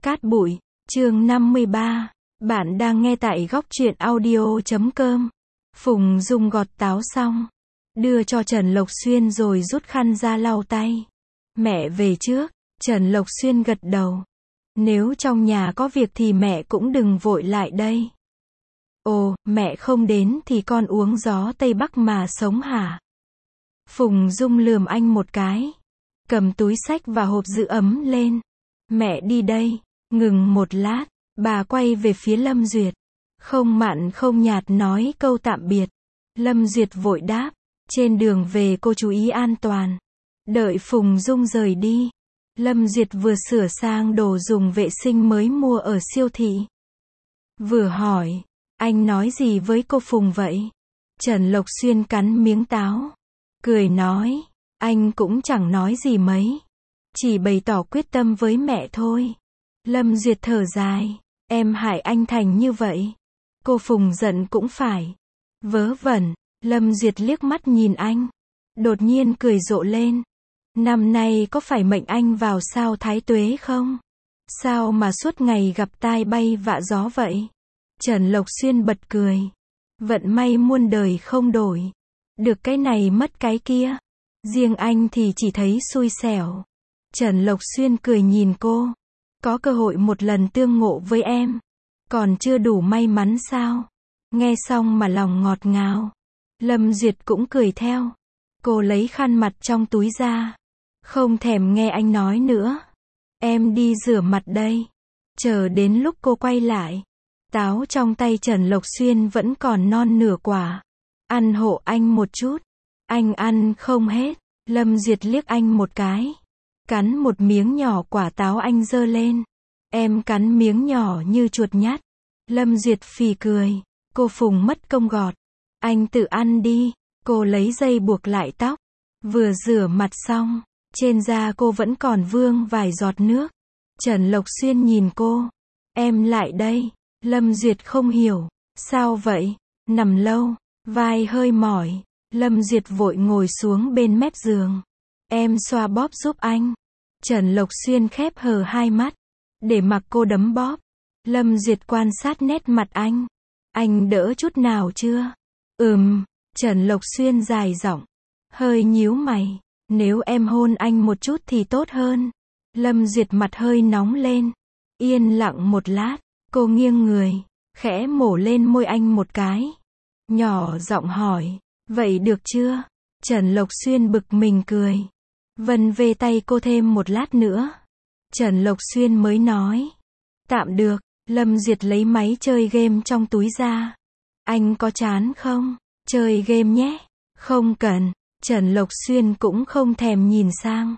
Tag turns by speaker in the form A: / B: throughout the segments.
A: Cát bụi, chương 53. Bạn đang nghe tại góc truyện audio.com. Phùng Dung gọt táo xong, đưa cho Trần Lộc Xuyên rồi rút khăn ra lau tay. Mẹ về trước, Trần Lộc Xuyên gật đầu. Nếu trong nhà có việc thì mẹ cũng đừng vội lại đây. Ồ, mẹ không đến thì con uống gió Tây Bắc mà sống hả? Phùng Dung lườm anh một cái, cầm túi xách và hộp giữ ấm lên. Mẹ đi đây. Ngừng một lát, bà quay về phía Lâm Duyệt. Không mặn không nhạt nói câu tạm biệt. Lâm Duyệt vội đáp. Trên đường về cô chú ý an toàn. Đợi Phùng Dung rời đi, Lâm Duyệt vừa sửa sang đồ dùng vệ sinh mới mua ở siêu thị, vừa hỏi, anh nói gì với cô Phùng vậy? Trần Lộc Xuyên cắn miếng táo, cười nói, anh cũng chẳng nói gì mấy, chỉ bày tỏ quyết tâm với mẹ thôi. Lâm Duyệt thở dài, em hại anh thành như vậy. Cô Phùng giận cũng phải. Vớ vẩn, Lâm Duyệt liếc mắt nhìn anh, đột nhiên cười rộ lên. Năm nay có phải mệnh anh vào sao Thái Tuế không? Sao mà suốt ngày gặp tai bay vạ gió vậy? Trần Lộc Xuyên bật cười. Vận may muôn đời không đổi. Được cái này mất cái kia. Riêng anh thì chỉ thấy xui xẻo. Trần Lộc Xuyên cười nhìn cô. Có cơ hội một lần tương ngộ với em, còn chưa đủ may mắn sao? Nghe xong mà lòng ngọt ngào. Lâm Duyệt cũng cười theo. Cô lấy khăn mặt trong túi ra. Không thèm nghe anh nói nữa. Em đi rửa mặt đây. Chờ đến lúc cô quay lại, táo trong tay Trần Lộc Xuyên vẫn còn non nửa quả. Ăn hộ anh một chút. Anh ăn không hết. Lâm Duyệt liếc anh một cái. Cắn một miếng nhỏ quả táo anh giơ lên. Em cắn miếng nhỏ như chuột nhắt. Lâm Duyệt phì cười. Cô Phùng mất công gọt. Anh tự ăn đi. Cô lấy dây buộc lại tóc. Vừa rửa mặt xong, trên da cô vẫn còn vương vài giọt nước. Trần Lộc Xuyên nhìn cô. Em lại đây. Lâm Duyệt không hiểu. Sao vậy? Nằm lâu, vai hơi mỏi. Lâm Duyệt vội ngồi xuống bên mép giường. Em xoa bóp giúp anh. Trần Lộc Xuyên khép hờ hai mắt, để mặc cô đấm bóp. Lâm Duyệt quan sát nét mặt anh. Anh đỡ chút nào chưa? Trần Lộc Xuyên dài giọng, hơi nhíu mày. Nếu em hôn anh một chút thì tốt hơn. Lâm Duyệt mặt hơi nóng lên. Yên lặng một lát, cô nghiêng người, khẽ mổ lên môi anh một cái. Nhỏ giọng hỏi, vậy được chưa? Trần Lộc Xuyên bực mình cười. Vân về tay cô thêm một lát nữa. Trần Lộc Xuyên mới nói. Tạm được. Lâm Duyệt lấy máy chơi game trong túi ra. Anh có chán không? Chơi game nhé. Không cần. Trần Lộc Xuyên cũng không thèm nhìn sang.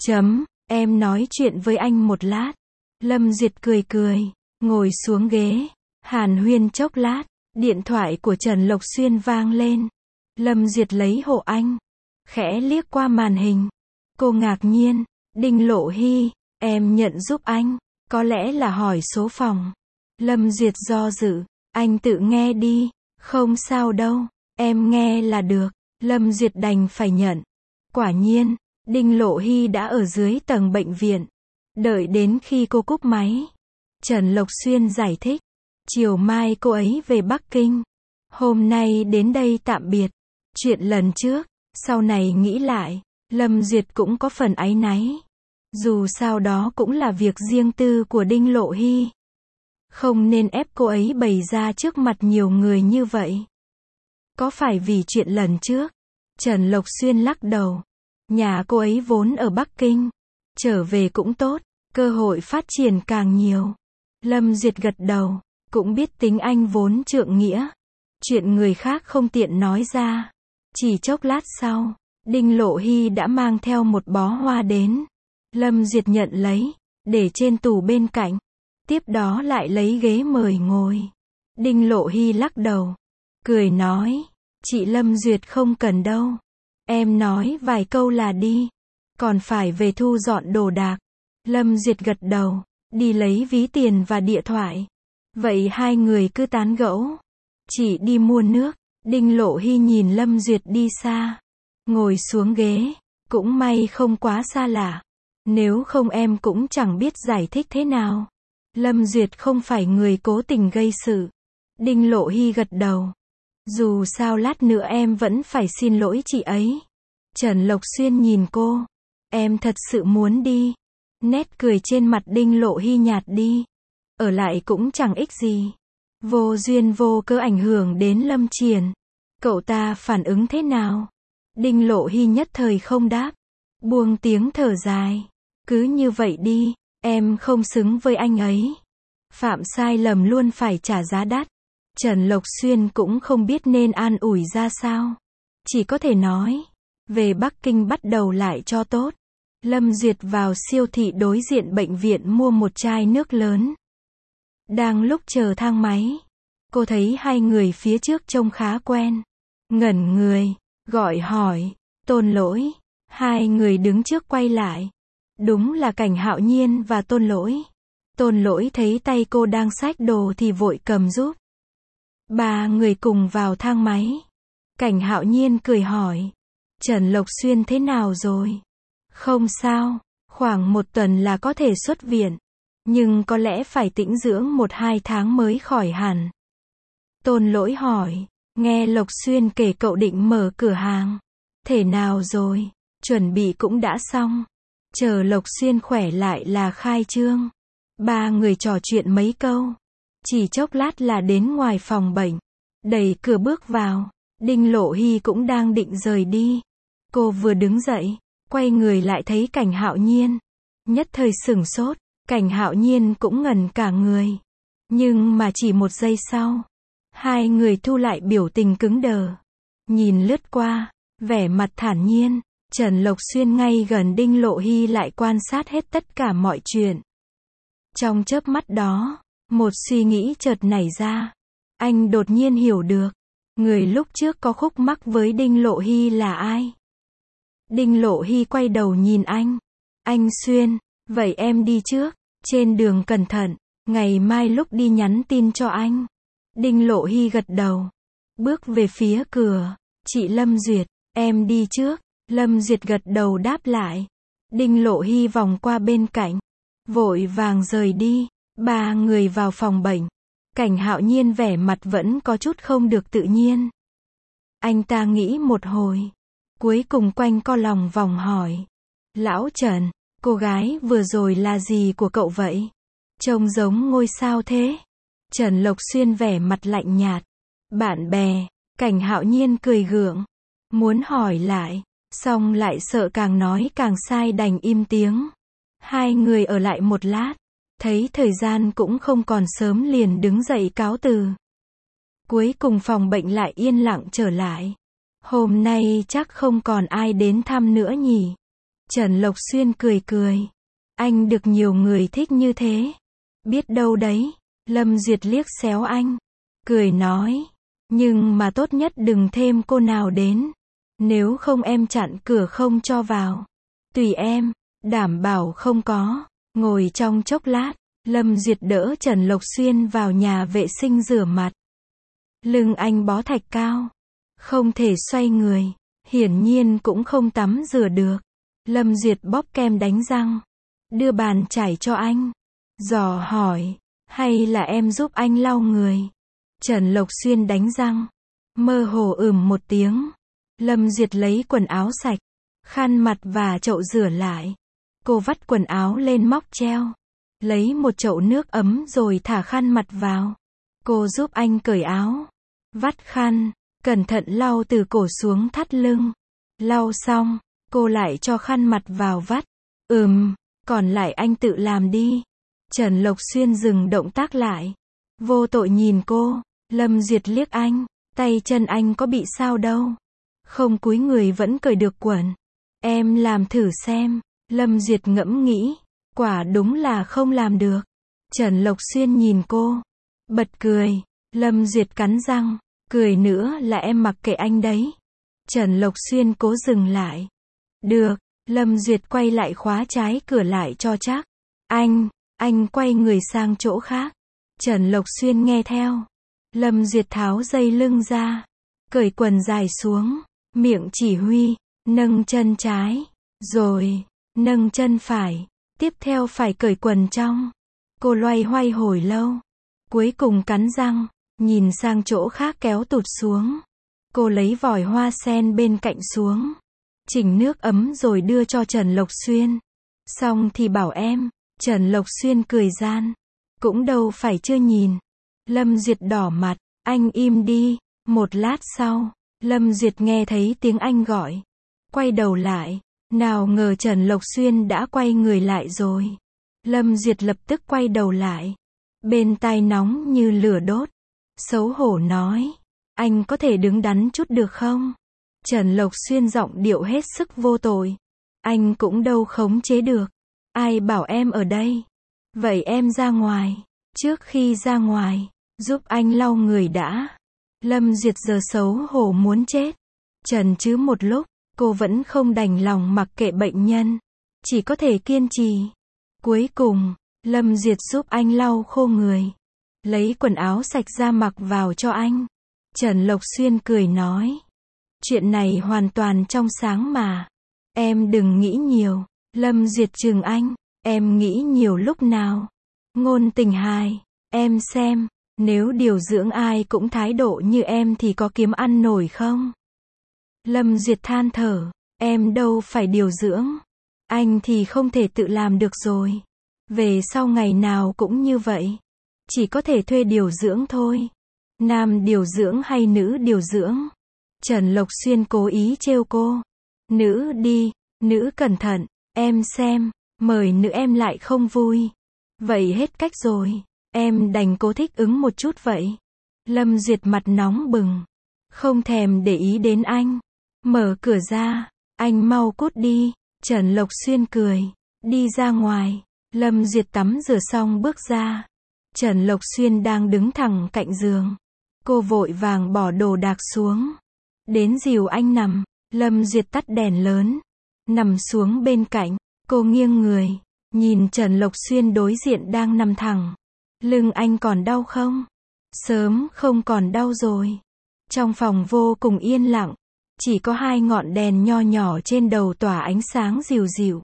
A: Em nói chuyện với anh một lát. Lâm Duyệt cười cười, ngồi xuống ghế. Hàn huyên chốc lát, điện thoại của Trần Lộc Xuyên vang lên. Lâm Duyệt lấy hộ anh, khẽ liếc qua màn hình. Cô ngạc nhiên. Đinh Lộ Hy, em nhận giúp anh. Có lẽ là hỏi số phòng. Lâm Duyệt do dự. Anh tự nghe đi. Không sao đâu, em nghe là được. Lâm Duyệt đành phải nhận. Quả nhiên, Đinh Lộ Hy đã ở dưới tầng bệnh viện. Đợi đến khi cô cúp máy, Trần Lộc Xuyên giải thích. Chiều mai cô ấy về Bắc Kinh. Hôm nay đến đây tạm biệt. Chuyện lần trước, sau này nghĩ lại, Lâm Duyệt cũng có phần áy náy. Dù sao đó cũng là việc riêng tư của Đinh Lộ Hy. Không nên ép cô ấy bày ra trước mặt nhiều người như vậy. Có phải vì chuyện lần trước? Trần Lộc Xuyên lắc đầu. Nhà cô ấy vốn ở Bắc Kinh. Trở về cũng tốt, cơ hội phát triển càng nhiều. Lâm Duyệt gật đầu, cũng biết tính anh vốn trượng nghĩa. Chuyện người khác không tiện nói ra. Chỉ chốc lát sau, Đinh Lộ Hy đã mang theo một bó hoa đến. Lâm Duyệt nhận lấy, để trên tủ bên cạnh. Tiếp đó lại lấy ghế mời ngồi. Đinh Lộ Hy lắc đầu, cười nói, chị Lâm Duyệt không cần đâu. Em nói vài câu là đi. Còn phải về thu dọn đồ đạc. Lâm Duyệt gật đầu, đi lấy ví tiền và điện thoại. Vậy hai người cứ tán gẫu. Chị đi mua nước. Đinh Lộ Hy nhìn Lâm Duyệt đi xa, ngồi xuống ghế. Cũng may không quá xa lạ. Nếu không em cũng chẳng biết giải thích thế nào. Lâm Duyệt không phải người cố tình gây sự. Đinh Lộ Hy gật đầu. Dù sao lát nữa em vẫn phải xin lỗi chị ấy. Trần Lộc Xuyên nhìn cô. Em thật sự muốn đi. Nét cười trên mặt Đinh Lộ Hy nhạt đi. Ở lại cũng chẳng ích gì. Vô duyên vô cớ ảnh hưởng đến Lâm Triển. Cậu ta phản ứng thế nào? Đinh Lộ Hy nhất thời không đáp. Buông tiếng thở dài. Cứ như vậy đi, em không xứng với anh ấy. Phạm sai lầm luôn phải trả giá đắt. Trần Lộc Xuyên cũng không biết nên an ủi ra sao. Chỉ có thể nói, về Bắc Kinh bắt đầu lại cho tốt. Lâm Duyệt vào siêu thị đối diện bệnh viện mua một chai nước lớn. Đang lúc chờ thang máy, cô thấy hai người phía trước trông khá quen. Ngẩn người, gọi hỏi, Tôn Lỗi. Hai người đứng trước quay lại. Đúng là Cảnh Hạo Nhiên và Tôn Lỗi. Tôn Lỗi thấy tay cô đang xách đồ thì vội cầm giúp. Ba người cùng vào thang máy. Cảnh Hạo Nhiên cười hỏi, Trần Lộc Xuyên thế nào rồi? Không sao, khoảng 1 tuần là có thể xuất viện. Nhưng có lẽ phải tĩnh dưỡng 1-2 tháng mới khỏi hẳn. Tôn Lỗi hỏi, nghe Lộc Xuyên kể cậu định mở cửa hàng. Thế nào rồi? Chuẩn bị cũng đã xong. Chờ Lộc Xuyên khỏe lại là khai trương. Ba người trò chuyện mấy câu. Chỉ chốc lát là đến ngoài phòng bệnh. Đẩy cửa bước vào. Đinh Lộ Hy cũng đang định rời đi. Cô vừa đứng dậy, quay người lại thấy Cảnh Hạo Nhiên. Nhất thời sửng sốt. Cảnh Hạo Nhiên cũng ngẩn cả người. Nhưng mà chỉ 1 giây sau, hai người thu lại biểu tình cứng đờ. Nhìn lướt qua, vẻ mặt thản nhiên. Trần Lộc Xuyên ngay gần Đinh Lộ Hy lại quan sát hết tất cả mọi chuyện. Trong chớp mắt đó, một suy nghĩ chợt nảy ra. Anh đột nhiên hiểu được, người lúc trước có khúc mắc với Đinh Lộ Hy là ai. Đinh Lộ Hy quay đầu nhìn anh. Anh Xuyên, vậy em đi trước, trên đường cẩn thận, ngày mai lúc đi nhắn tin cho anh. Đinh Lộ Hy gật đầu, bước về phía cửa. Chị Lâm Duyệt, em đi trước. Lâm Duyệt gật đầu đáp lại. Đinh Lộ Hy vòng qua bên cạnh, vội vàng rời đi. Ba người vào phòng bệnh. Cảnh Hạo Nhiên vẻ mặt vẫn có chút không được tự nhiên. Anh ta nghĩ một hồi, cuối cùng quanh co lòng vòng hỏi. Lão Trần, cô gái vừa rồi là gì của cậu vậy? Trông giống ngôi sao thế. Trần Lộc Xuyên vẻ mặt lạnh nhạt. Bạn bè. Cảnh Hạo Nhiên cười gượng. Muốn hỏi lại, xong lại sợ càng nói càng sai đành im tiếng. Hai người ở lại một lát. Thấy thời gian cũng không còn sớm liền đứng dậy cáo từ. Cuối cùng phòng bệnh lại yên lặng trở lại. Hôm nay chắc không còn ai đến thăm nữa nhỉ? Trần Lộc Xuyên cười cười. Anh được nhiều người thích như thế. Biết đâu đấy. Lâm Duyệt liếc xéo anh. Cười nói. Nhưng mà tốt nhất đừng thêm cô nào đến. Nếu không em chặn cửa không cho vào. Tùy em. Đảm bảo không có. Ngồi trong chốc lát. Lâm Duyệt đỡ Trần Lộc Xuyên vào nhà vệ sinh rửa mặt. Lưng anh bó thạch cao. Không thể xoay người. Hiển nhiên cũng không tắm rửa được. Lâm Duyệt bóp kem đánh răng. Đưa bàn chải cho anh. Dò hỏi. Hay là em giúp anh lau người? Trần Lộc Xuyên đánh răng. Mơ hồ một tiếng. Lâm Duyệt lấy quần áo sạch, khăn mặt và chậu rửa lại. Cô vắt quần áo lên móc treo. Lấy một chậu nước ấm rồi thả khăn mặt vào. Cô giúp anh cởi áo. Vắt khăn, cẩn thận lau từ cổ xuống thắt lưng. Lau xong, cô lại cho khăn mặt vào vắt. Còn lại anh tự làm đi. Trần Lộc Xuyên dừng động tác lại. Vô tội nhìn cô. Lâm Duyệt liếc anh. Tay chân anh có bị sao đâu. Không cúi người vẫn cởi được quần. Em làm thử xem. Lâm Duyệt ngẫm nghĩ. Quả đúng là không làm được. Trần Lộc Xuyên nhìn cô. Bật cười. Lâm Duyệt cắn răng. Cười nữa là em mặc kệ anh đấy. Trần Lộc Xuyên cố dừng lại. Được. Lâm Duyệt quay lại khóa trái cửa lại cho chắc. Anh quay người sang chỗ khác. Trần Lộc Xuyên nghe theo. Lâm Duyệt tháo dây lưng ra. Cởi quần dài xuống. Miệng chỉ huy. Nâng chân trái. Rồi. Nâng chân phải. Tiếp theo phải cởi quần trong. Cô loay hoay hồi lâu. Cuối cùng cắn răng, nhìn sang chỗ khác kéo tụt xuống. Cô lấy vòi hoa sen bên cạnh xuống. Chỉnh nước ấm rồi đưa cho Trần Lộc Xuyên. Xong thì bảo em. Trần Lộc Xuyên cười gian. Cũng đâu phải chưa nhìn. Lâm Duyệt đỏ mặt. Anh im đi. Một lát sau, Lâm Duyệt nghe thấy tiếng anh gọi. Quay đầu lại. Nào ngờ Trần Lộc Xuyên đã quay người lại rồi. Lâm Duyệt lập tức quay đầu lại. Bên tai nóng như lửa đốt. Xấu hổ nói. Anh có thể đứng đắn chút được không? Trần Lộc Xuyên giọng điệu hết sức vô tội. Anh cũng đâu khống chế được. Ai bảo em ở đây? Vậy em ra ngoài. Trước khi ra ngoài, giúp anh lau người đã. Lâm Duyệt giờ xấu hổ muốn chết. Trần chứ một lúc, cô vẫn không đành lòng mặc kệ bệnh nhân. Chỉ có thể kiên trì. Cuối cùng, Lâm Duyệt giúp anh lau khô người. Lấy quần áo sạch ra mặc vào cho anh. Trần Lộc Xuyên cười nói. Chuyện này hoàn toàn trong sáng mà. Em đừng nghĩ nhiều. Lâm Duyệt trừng anh. Em nghĩ nhiều lúc nào? Ngôn Tình hài. Em xem, nếu điều dưỡng ai cũng thái độ như em thì có kiếm ăn nổi không? Lâm Duyệt than thở. Em đâu phải điều dưỡng. Anh thì không thể tự làm được rồi. Về sau ngày nào cũng như vậy. Chỉ có thể thuê điều dưỡng thôi. Nam điều dưỡng hay nữ điều dưỡng? Trần Lộc Xuyên cố ý trêu cô. Nữ đi, nữ cẩn thận, em xem, mời nữ em lại không vui. Vậy hết cách rồi, em đành cố thích ứng một chút vậy. Lâm Duyệt mặt nóng bừng, không thèm để ý đến anh. Mở cửa ra, anh mau cút đi. Trần Lộc Xuyên cười, đi ra ngoài. Lâm Duyệt tắm rửa xong bước ra. Trần Lộc Xuyên đang đứng thẳng cạnh giường. Cô vội vàng bỏ đồ đạc xuống. Đến dìu anh nằm. Lâm Duyệt tắt đèn lớn. Nằm xuống bên cạnh. Cô nghiêng người. Nhìn Trần Lộc Xuyên đối diện đang nằm thẳng. Lưng anh còn đau không? Sớm không còn đau rồi. Trong phòng vô cùng yên lặng. Chỉ có hai ngọn đèn nho nhỏ trên đầu tỏa ánh sáng dịu dịu.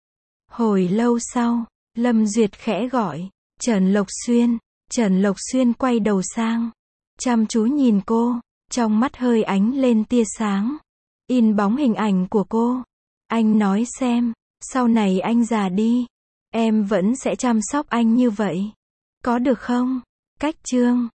A: Hồi lâu sau, Lâm Duyệt khẽ gọi. Trần Lộc Xuyên. Trần Lộc Xuyên quay đầu sang. Chăm chú nhìn cô. Trong mắt hơi ánh lên tia sáng. In bóng hình ảnh của cô. Anh nói xem, sau này anh già đi, em vẫn sẽ chăm sóc anh như vậy. Có được không? Cách chương